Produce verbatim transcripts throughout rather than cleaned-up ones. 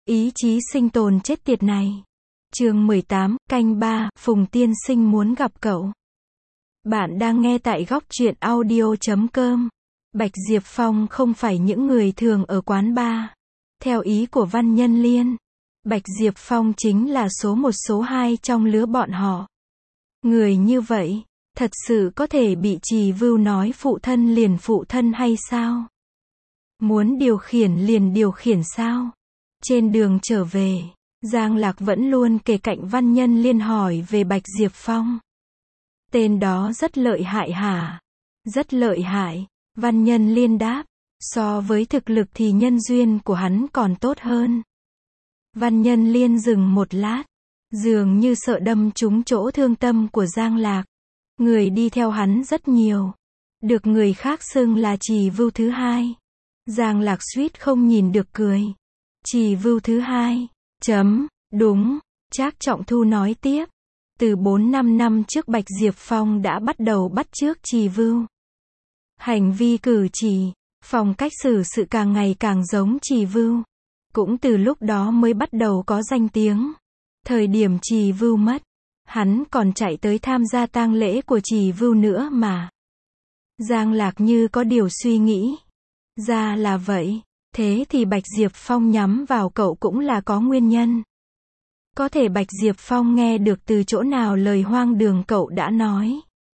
Ý chí sinh tồn chết tiệt này. Chương mười tám, canh ba, Phùng tiên sinh muốn gặp cậu. Bạn đang nghe tại góc truyện audio chấm com. Bạch Diệp Phong không phải những người thường ở quán bar. Theo ý của Văn Nhân Liên, Bạch Diệp Phong chính là số một số hai trong lứa bọn họ. Người như vậy, thật sự có thể bị Trì Vưu nói phụ thân liền phụ thân hay sao? Muốn điều khiển liền điều khiển sao? Trên đường trở về, Giang Lạc vẫn luôn kề cạnh Văn Nhân Liên hỏi về Bạch Diệp Phong. Tên đó rất lợi hại hả? Rất lợi hại, Văn Nhân Liên đáp. So với thực lực thì nhân duyên của hắn còn tốt hơn. Văn Nhân Liên dừng một lát, dường như sợ đâm trúng chỗ thương tâm của Giang Lạc. Người đi theo hắn rất nhiều, được người khác xưng là Trì Vưu thứ hai. Giang Lạc suýt không nhìn được cười. Trì Vưu thứ hai, chấm, đúng, Trác Trọng Thu nói tiếp. Từ bốn năm năm trước Bạch Diệp Phong đã bắt đầu bắt chước Trì Vưu. Hành vi cử chỉ, phong cách xử sự càng ngày càng giống Trì Vưu. Cũng từ lúc đó mới bắt đầu có danh tiếng. Thời điểm Trì Vưu mất, hắn còn chạy tới tham gia tang lễ của Trì Vưu nữa mà. Giang Lạc như có điều suy nghĩ. Ra là vậy, thế thì Bạch Diệp Phong nhắm vào cậu cũng là có nguyên nhân. Có thể Bạch Diệp Phong nghe được từ chỗ nào lời hoang đường cậu đã nói.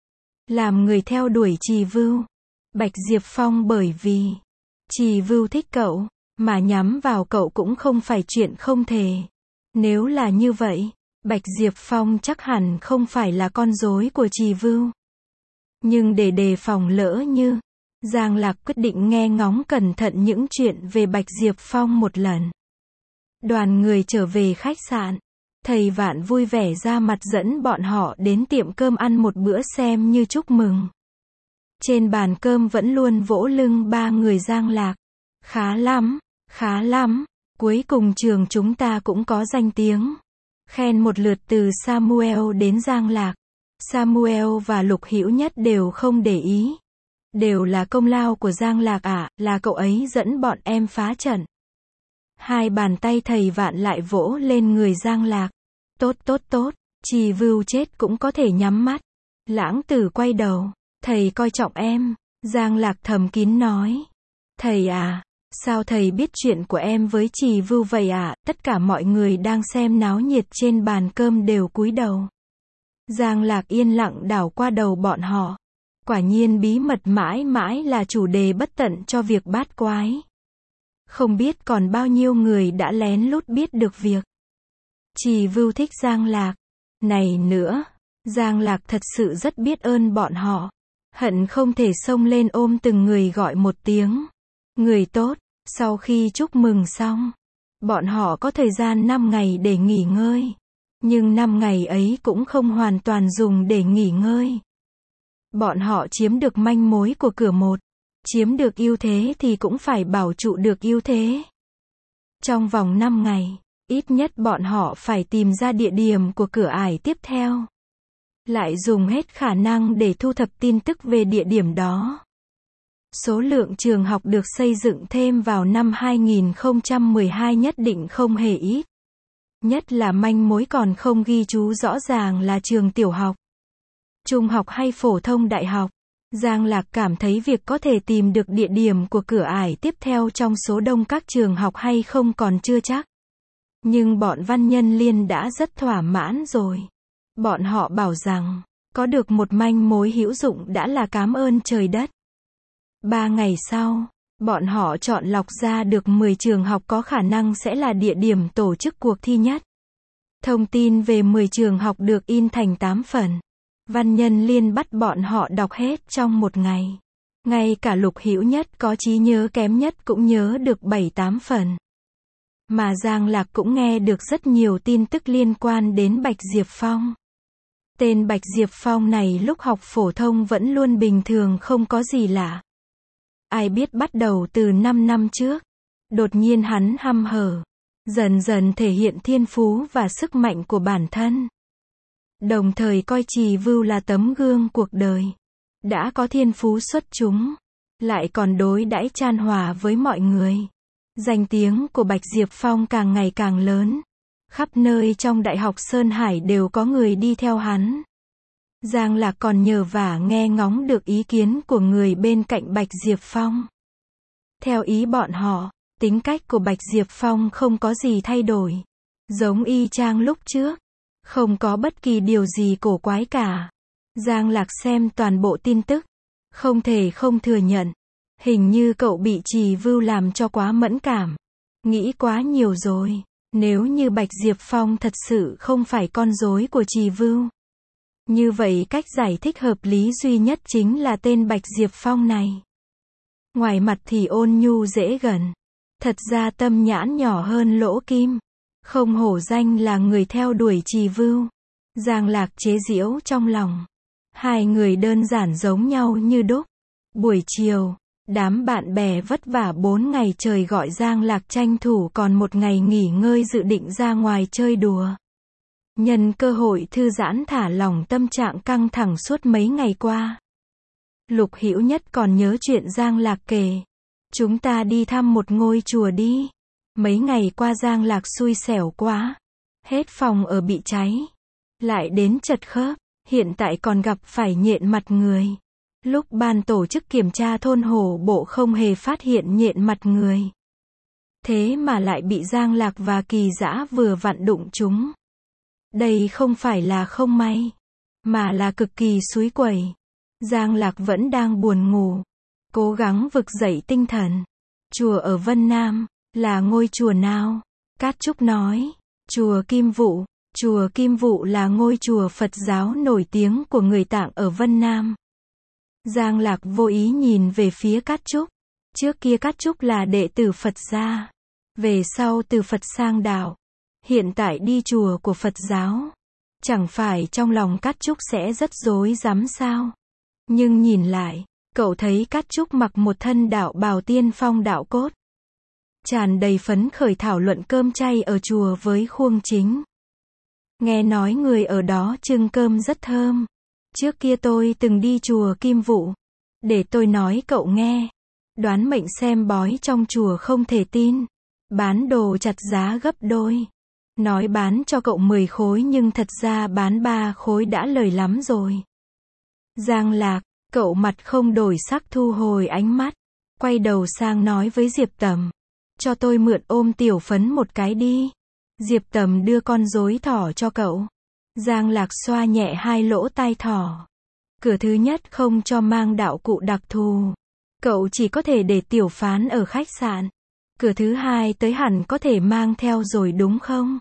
Làm người theo đuổi Trì Vưu. Bạch Diệp Phong bởi vì Trì Vưu thích cậu, mà nhắm vào cậu cũng không phải chuyện không thể. Nếu là như vậy, Bạch Diệp Phong chắc hẳn không phải là con rối của Trì Vưu. Nhưng để đề phòng lỡ như, Giang Lạc quyết định nghe ngóng cẩn thận những chuyện về Bạch Diệp Phong một lần. Đoàn người trở về khách sạn. Thầy Vạn vui vẻ ra mặt dẫn bọn họ đến tiệm cơm ăn một bữa xem như chúc mừng. Trên bàn cơm vẫn luôn vỗ lưng ba người Giang Lạc. Khá lắm, khá lắm, cuối cùng trường chúng ta cũng có danh tiếng. Khen một lượt từ Samuel đến Giang Lạc. Samuel và Lục Hữu Nhất đều không để ý. Đều là công lao của Giang Lạc ạ, à, là cậu ấy dẫn bọn em phá trận. Hai bàn tay thầy Vạn lại vỗ lên người Giang Lạc. Tốt tốt tốt, Trì Vưu chết cũng có thể nhắm mắt. Lãng Tử quay đầu. Thầy coi trọng em. Giang Lạc thầm kín nói. Thầy à, sao thầy biết chuyện của em với Trì Vưu vậy ạ? À? Tất cả mọi người đang xem náo nhiệt trên bàn cơm đều cúi đầu. Giang Lạc yên lặng đảo qua đầu bọn họ. Quả nhiên bí mật mãi mãi là chủ đề bất tận cho việc bát quái. Không biết còn bao nhiêu người đã lén lút biết được việc Trì Vưu thích Giang Lạc. Này nữa, Giang Lạc thật sự rất biết ơn bọn họ. Hận không thể xông lên ôm từng người gọi một tiếng. Người tốt. Sau khi chúc mừng xong, bọn họ có thời gian năm ngày để nghỉ ngơi. Nhưng năm ngày ấy cũng không hoàn toàn dùng để nghỉ ngơi. Bọn họ chiếm được manh mối của cửa một. Chiếm được ưu thế thì cũng phải bảo trụ được ưu thế. Trong vòng năm ngày, ít nhất bọn họ phải tìm ra địa điểm của cửa ải tiếp theo. Lại dùng hết khả năng để thu thập tin tức về địa điểm đó. Số lượng trường học được xây dựng thêm vào năm hai nghìn không trăm mười hai nhất định không hề ít. Nhất là manh mối còn không ghi chú rõ ràng là trường tiểu học, trung học hay phổ thông đại học. Giang Lạc cảm thấy việc có thể tìm được địa điểm của cửa ải tiếp theo trong số đông các trường học hay không còn chưa chắc. Nhưng bọn Văn Nhân Liên đã rất thỏa mãn rồi. Bọn họ bảo rằng, có được một manh mối hữu dụng đã là cảm ơn trời đất. Ba ngày sau, bọn họ chọn lọc ra được mười trường học có khả năng sẽ là địa điểm tổ chức cuộc thi nhất. Thông tin về mười trường học được in thành tám phần. Văn Nhân Liên bắt bọn họ đọc hết trong một ngày. Ngay cả Lục Hữu Nhất có trí nhớ kém nhất cũng nhớ được bảy tám phần. Mà Giang Lạc cũng nghe được rất nhiều tin tức liên quan đến Bạch Diệp Phong. Tên Bạch Diệp Phong này lúc học phổ thông vẫn luôn bình thường không có gì lạ. Ai biết bắt đầu từ năm năm trước, đột nhiên hắn hăm hở, dần dần thể hiện thiên phú và sức mạnh của bản thân. Đồng thời coi Trì Vưu là tấm gương cuộc đời. Đã có thiên phú xuất chúng, lại còn đối đãi chan hòa với mọi người. Danh tiếng của Bạch Diệp Phong càng ngày càng lớn. Khắp nơi trong Đại học Sơn Hải đều có người đi theo hắn. Giang Lạc còn nhờ vả nghe ngóng được ý kiến của người bên cạnh Bạch Diệp Phong. Theo ý bọn họ, tính cách của Bạch Diệp Phong không có gì thay đổi. Giống y chang lúc trước. Không có bất kỳ điều gì cổ quái cả. Giang Lạc xem toàn bộ tin tức. Không thể không thừa nhận. Hình như cậu bị Trì Vưu làm cho quá mẫn cảm. Nghĩ quá nhiều rồi. Nếu như Bạch Diệp Phong thật sự không phải con rối của Trì Vưu. Như vậy cách giải thích hợp lý duy nhất chính là tên Bạch Diệp Phong này. Ngoài mặt thì ôn nhu dễ gần. Thật ra tâm nhãn nhỏ hơn lỗ kim. Không hổ danh là người theo đuổi Trì Vưu. Giang Lạc chế giễu trong lòng. Hai người đơn giản giống nhau như đúc. Buổi chiều, đám bạn bè vất vả bốn ngày trời gọi Giang Lạc tranh thủ còn một ngày nghỉ ngơi dự định ra ngoài chơi đùa. Nhân cơ hội thư giãn thả lỏng tâm trạng căng thẳng suốt mấy ngày qua. Lục Hữu Nhất còn nhớ chuyện Giang Lạc kể. Chúng ta đi thăm một ngôi chùa đi. Mấy ngày qua Giang Lạc xui xẻo quá. Hết phòng ở bị cháy. Lại đến chật khớp. Hiện tại còn gặp phải nhện mặt người. Lúc ban tổ chức kiểm tra thôn Hổ Bộ không hề phát hiện nhện mặt người. Thế mà lại bị Giang Lạc và Kỳ Dã vừa vặn đụng chúng. Đây không phải là không may. Mà là cực kỳ xúi quẩy. Giang Lạc vẫn đang buồn ngủ. Cố gắng vực dậy tinh thần. Chùa ở Vân Nam. Là ngôi chùa nào? Cát Trúc nói. Chùa Kim Vụ. Chùa Kim Vụ là ngôi chùa Phật giáo nổi tiếng của người Tạng ở Vân Nam. Giang Lạc vô ý nhìn về phía Cát Trúc. Trước kia Cát Trúc là đệ tử Phật gia. Về sau từ Phật sang đạo. Hiện tại đi chùa của Phật giáo. Chẳng phải trong lòng Cát Trúc sẽ rất rối rắm sao? Nhưng nhìn lại, cậu thấy Cát Trúc mặc một thân đạo bào tiên phong đạo cốt. Tràn đầy phấn khởi thảo luận cơm chay ở chùa với Khuông Chính. Nghe nói người ở đó trưng cơm rất thơm. Trước kia tôi từng đi chùa Kim Vụ. Để tôi nói cậu nghe. Đoán mệnh xem bói trong chùa không thể tin. Bán đồ chặt giá gấp đôi. Nói bán cho cậu mười khối nhưng thật ra bán ba khối đã lời lắm rồi. Giang Lạc, cậu mặt không đổi sắc thu hồi ánh mắt. Quay đầu sang nói với Diệp Tầm. Cho tôi mượn ôm tiểu phấn một cái đi. Diệp Tầm đưa con rối thỏ cho cậu. Giang Lạc xoa nhẹ hai lỗ tai thỏ. Cửa thứ nhất không cho mang đạo cụ đặc thù. Cậu chỉ có thể để tiểu phán ở khách sạn. Cửa thứ hai tới hẳn có thể mang theo rồi đúng không?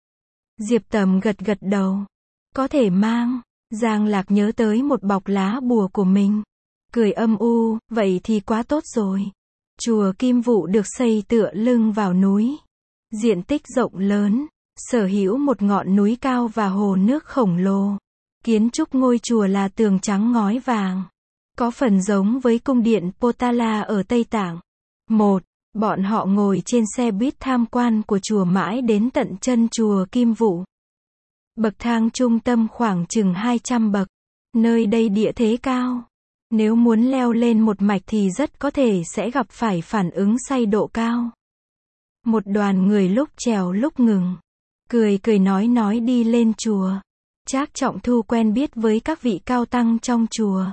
Diệp Tầm gật gật đầu. Có thể mang. Giang Lạc nhớ tới một bọc lá bùa của mình. Cười âm u, vậy thì quá tốt rồi. Chùa Kim Vụ được xây tựa lưng vào núi. Diện tích rộng lớn. Sở hữu một ngọn núi cao và hồ nước khổng lồ. Kiến trúc ngôi chùa là tường trắng ngói vàng. Có phần giống với cung điện Potala ở Tây Tạng. Một, bọn họ ngồi trên xe buýt tham quan của chùa mãi đến tận chân chùa Kim Vụ. Bậc thang trung tâm khoảng chừng hai trăm bậc. Nơi đây địa thế cao. Nếu muốn leo lên một mạch thì rất có thể sẽ gặp phải phản ứng say độ cao. Một đoàn người lúc trèo lúc ngừng. Cười cười nói nói đi lên chùa. Trác Trọng Thu quen biết với các vị cao tăng trong chùa.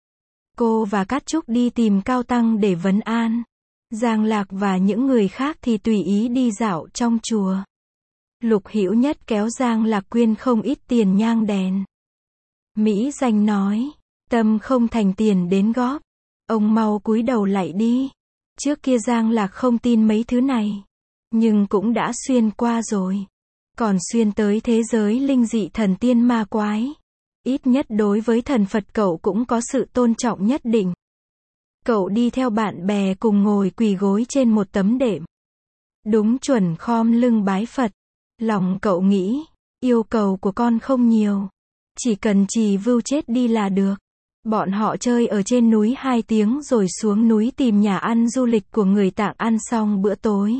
Cô và Cát Trúc đi tìm cao tăng để vấn an. Giang Lạc và những người khác thì tùy ý đi dạo trong chùa. Lục Hữu Nhất kéo Giang Lạc quyên không ít tiền nhang đèn. Mỹ Danh nói, tâm không thành tiền đến góp. Ông mau cúi đầu lại đi. Trước kia Giang Lạc không tin mấy thứ này. Nhưng cũng đã xuyên qua rồi. Còn xuyên tới thế giới linh dị thần tiên ma quái. Ít nhất đối với thần Phật cậu cũng có sự tôn trọng nhất định. Cậu đi theo bạn bè cùng ngồi quỳ gối trên một tấm đệm. Đúng chuẩn khom lưng bái Phật. Lòng cậu nghĩ, yêu cầu của con không nhiều. Chỉ cần Trì Vưu chết đi là được. Bọn họ chơi ở trên núi hai tiếng rồi xuống núi tìm nhà ăn du lịch của người Tạng ăn xong bữa tối.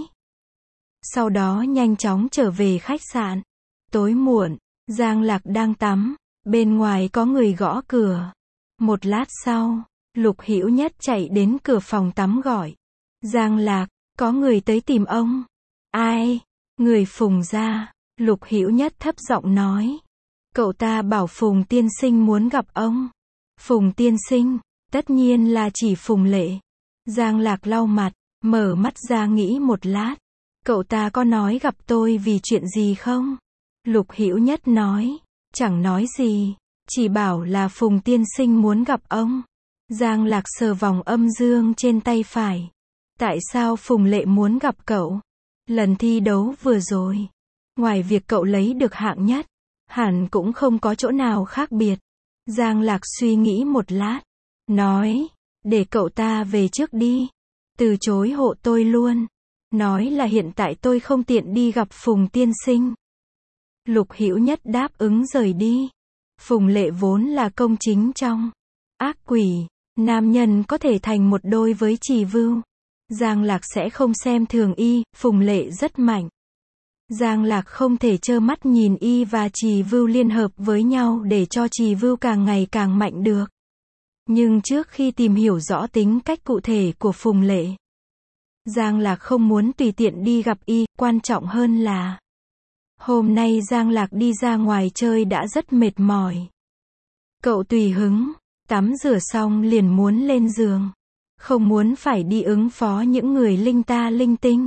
Sau đó nhanh chóng trở về khách sạn. Tối muộn, Giang Lạc đang tắm. Bên ngoài có người gõ cửa. Một lát sau, Lục Hữu Nhất chạy đến cửa phòng tắm gọi. Giang Lạc, Có người tới tìm ông. Ai? Người Phùng gia. Lục Hữu Nhất thấp giọng nói. Cậu ta bảo Phùng tiên sinh muốn gặp ông. Phùng tiên sinh, tất nhiên là chỉ Phùng Lệ. Giang Lạc lau mặt, mở mắt ra nghĩ một lát. Cậu ta có nói gặp tôi vì chuyện gì không? Lục Hữu Nhất nói. Chẳng nói gì, chỉ bảo là Phùng tiên sinh muốn gặp ông. Giang Lạc sờ vòng âm dương trên tay phải. Tại sao Phùng Lệ muốn gặp cậu? Lần thi đấu vừa rồi, ngoài việc cậu lấy được hạng nhất, hẳn cũng không có chỗ nào khác biệt. Giang Lạc suy nghĩ một lát, nói, để cậu ta về trước đi. Từ chối hộ tôi luôn. Nói là hiện tại tôi không tiện đi gặp Phùng tiên sinh. Lục Hữu Nhất đáp ứng rời đi. Phùng Lệ vốn là công chính trong ác quỷ, nam nhân có thể thành một đôi với Trì Vưu. Giang Lạc sẽ không xem thường y, Phùng Lệ rất mạnh. Giang Lạc không thể trơ mắt nhìn y và Trì Vưu liên hợp với nhau để cho Trì Vưu càng ngày càng mạnh được. Nhưng trước khi tìm hiểu rõ tính cách cụ thể của Phùng Lệ, Giang Lạc không muốn tùy tiện đi gặp y, quan trọng hơn là hôm nay Giang Lạc đi ra ngoài chơi đã rất mệt mỏi. Cậu tùy hứng, tắm rửa xong liền muốn lên giường. Không muốn phải đi ứng phó những người linh ta linh tinh.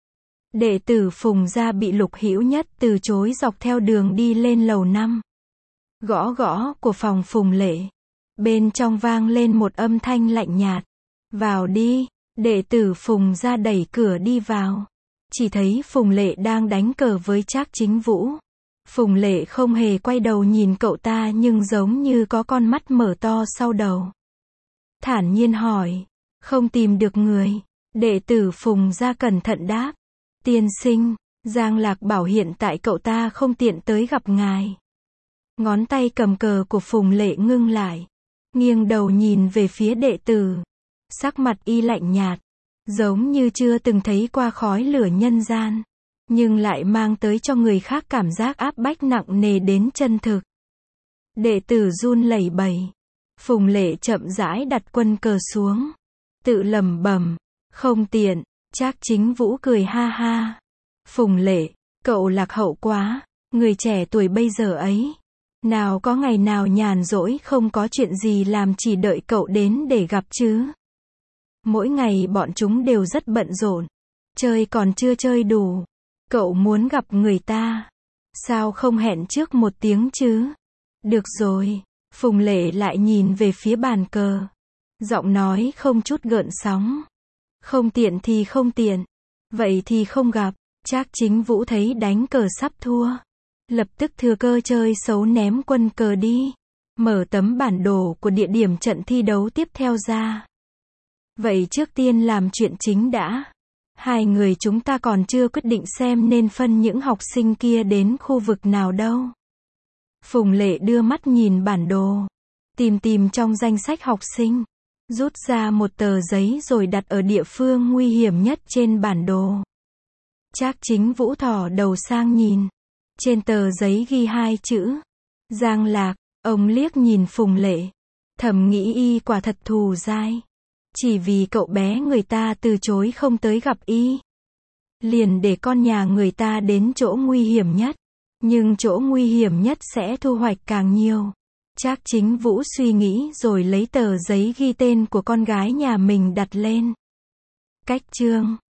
Đệ tử Phùng gia bị Lục Hữu Nhất từ chối dọc theo đường đi lên lầu năm. Gõ gõ của phòng Phùng Lệ. Bên trong vang lên một âm thanh lạnh nhạt. Vào đi. Đệ tử Phùng gia đẩy cửa đi vào. Chỉ thấy Phùng Lệ đang đánh cờ với Trác Chính Vũ. Phùng Lệ không hề quay đầu nhìn cậu ta nhưng giống như có con mắt mở to sau đầu. Thản nhiên hỏi. Không tìm được người. Đệ tử Phùng gia cẩn thận đáp. Tiên sinh, Giang Lạc bảo hiện tại cậu ta không tiện tới gặp ngài. Ngón tay cầm cờ của Phùng Lệ ngưng lại. Nghiêng đầu nhìn về phía đệ tử. Sắc mặt y lạnh nhạt. Giống như chưa từng thấy qua khói lửa nhân gian. Nhưng lại mang tới cho người khác cảm giác áp bách nặng nề đến chân thực. Đệ tử run lẩy bẩy. Phùng Lệ chậm rãi đặt quân cờ xuống. Tự lẩm bẩm, không tiện. Trác Chính Vũ cười ha ha. Phùng Lệ, cậu lạc hậu quá. Người trẻ tuổi bây giờ ấy, nào có ngày nào nhàn rỗi không có chuyện gì làm chỉ đợi cậu đến để gặp chứ. Mỗi ngày bọn chúng đều rất bận rộn. Chơi còn chưa chơi đủ. Cậu muốn gặp người ta. Sao không hẹn trước một tiếng chứ? Được rồi. Phùng Lệ lại nhìn về phía bàn cờ. Giọng nói không chút gợn sóng. Không tiện thì không tiện. Vậy thì không gặp. Trác Chính Vũ thấy đánh cờ sắp thua. Lập tức thừa cơ chơi xấu ném quân cờ đi. Mở tấm bản đồ của địa điểm trận thi đấu tiếp theo ra. Vậy trước tiên làm chuyện chính đã. Hai người chúng ta còn chưa quyết định xem nên phân những học sinh kia đến khu vực nào đâu. Phùng Lệ đưa mắt nhìn bản đồ. Tìm tìm trong danh sách học sinh. Rút ra một tờ giấy rồi đặt ở địa phương nguy hiểm nhất trên bản đồ. Trác Chính Vũ thò đầu sang nhìn. Trên tờ giấy ghi hai chữ. Giang Lạc. Ông liếc nhìn Phùng Lệ. Thầm nghĩ y quả thật thù dai. Chỉ vì cậu bé người ta từ chối không tới gặp y. Liền để con nhà người ta đến chỗ nguy hiểm nhất. Nhưng chỗ nguy hiểm nhất sẽ thu hoạch càng nhiều. Trác Chính Vũ suy nghĩ rồi lấy tờ giấy ghi tên của con gái nhà mình đặt lên. Cách chương